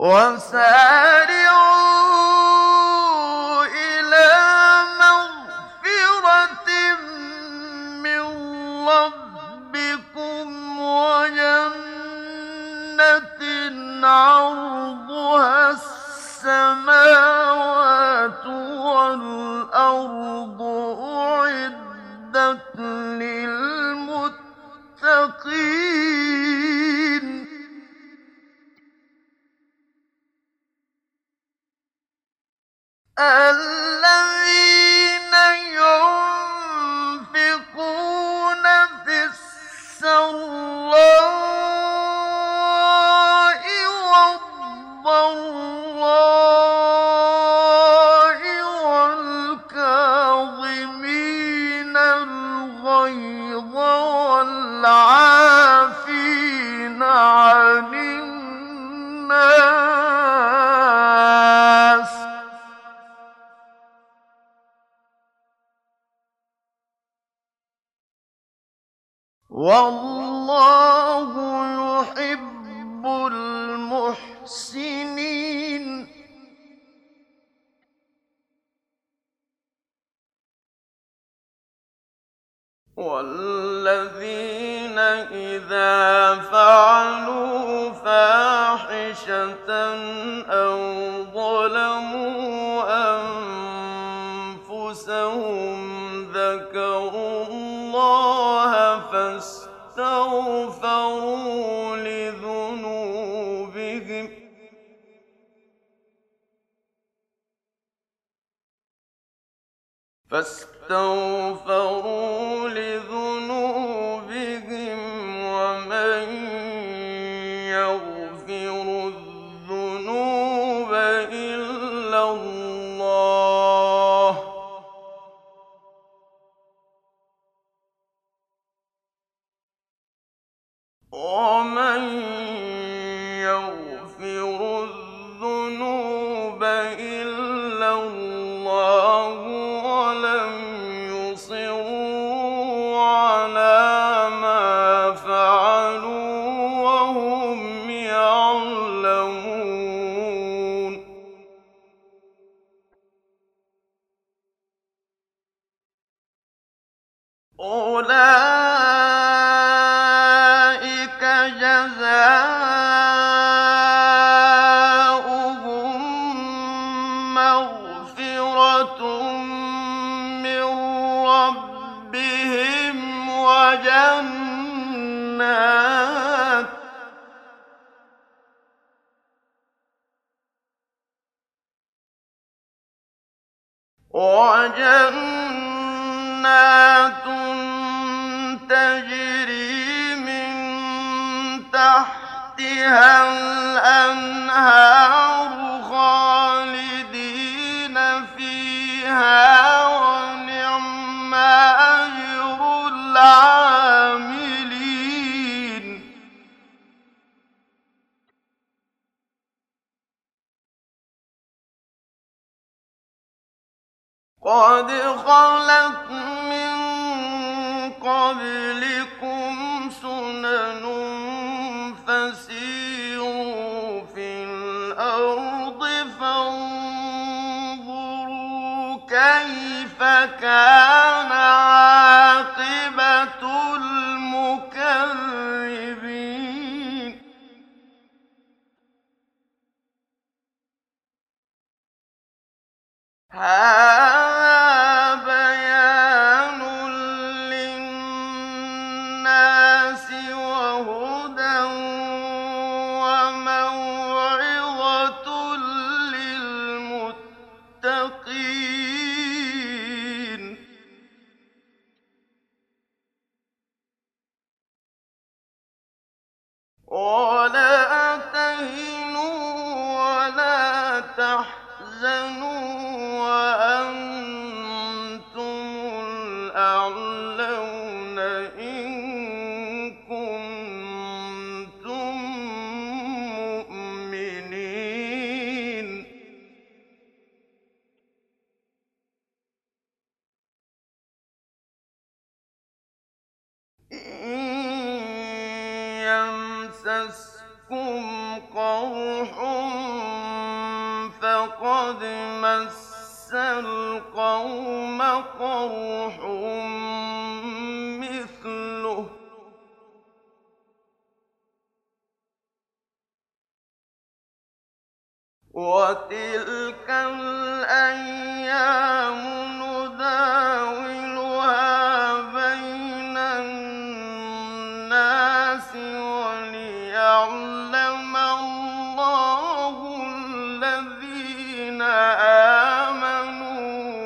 وَسَارِعُوا إِلَىٰ مَغْفِرَةٍ مِّن رَّبِّكُمْ وَجَنَّةٍ عَرْضُهَا السَّمَاوَاتُ وَالْأَرْضُ أُعِدَّتْ لِلْمُتَّقِينَ الَّذِينَ يُنفِقُونَ فِي السَّرَّاءِ وَالضَّرَّاءِ وَالْكَاظِمِينَ الْغَيْظَ وَالْعَافِينَ عَنِ النَّاسِ ۗ وَاللَّهُ يُحِبُّ الْمُحْسِنِينَ. وَالَّذِينَ إِذَا فَعَلُوا فَاحِشَةً أَوْ ظَلَمُوا أَنفُسَهُمْ ذَكَرُوا اللَّهَ فاستغفروا لذنوبهم ومن يغفر الذنوب إلا الله ومن يغفر الذنوب إلا الله ولم يصروا على ما فعلوا وهم يعلمون. أولئك جزاؤهم مغفرة من ربهم وجنات تجري من تحتها الأنهار خالدين فيها ونعم أجر العاملين. قد خلت من قبلكم سنن فسيروا في الأرض فانظروا كيف كان عاقبة المكذبين. هذا بيان للناس وهدى وموعظة للمتقين. ولا تهنوا ولا تحزنوا وأنتم الأعلون إن كنتم مؤمنين. إن يمسسكم قرح قَدْ مَسَّ الْقَوْمَ قَرْحٌ مِّثْلُهُ ۚ وَتِلْكَ الْأَيَّامُ نُدَاوِلُهَا بَيْنَ النَّاسِ وَلِيَعْلَمَ اللَّهُ الَّذِينَ آمَنُوا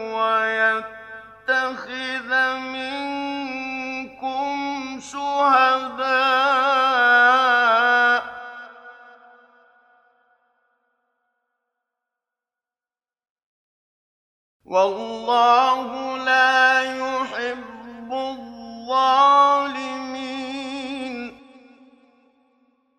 وَيَتَّخِذَ مِنكُمْ شُهَدَاءَ ۗ وَاللَّهُ لَا يُحِبُّ الظَّالِمِينَ.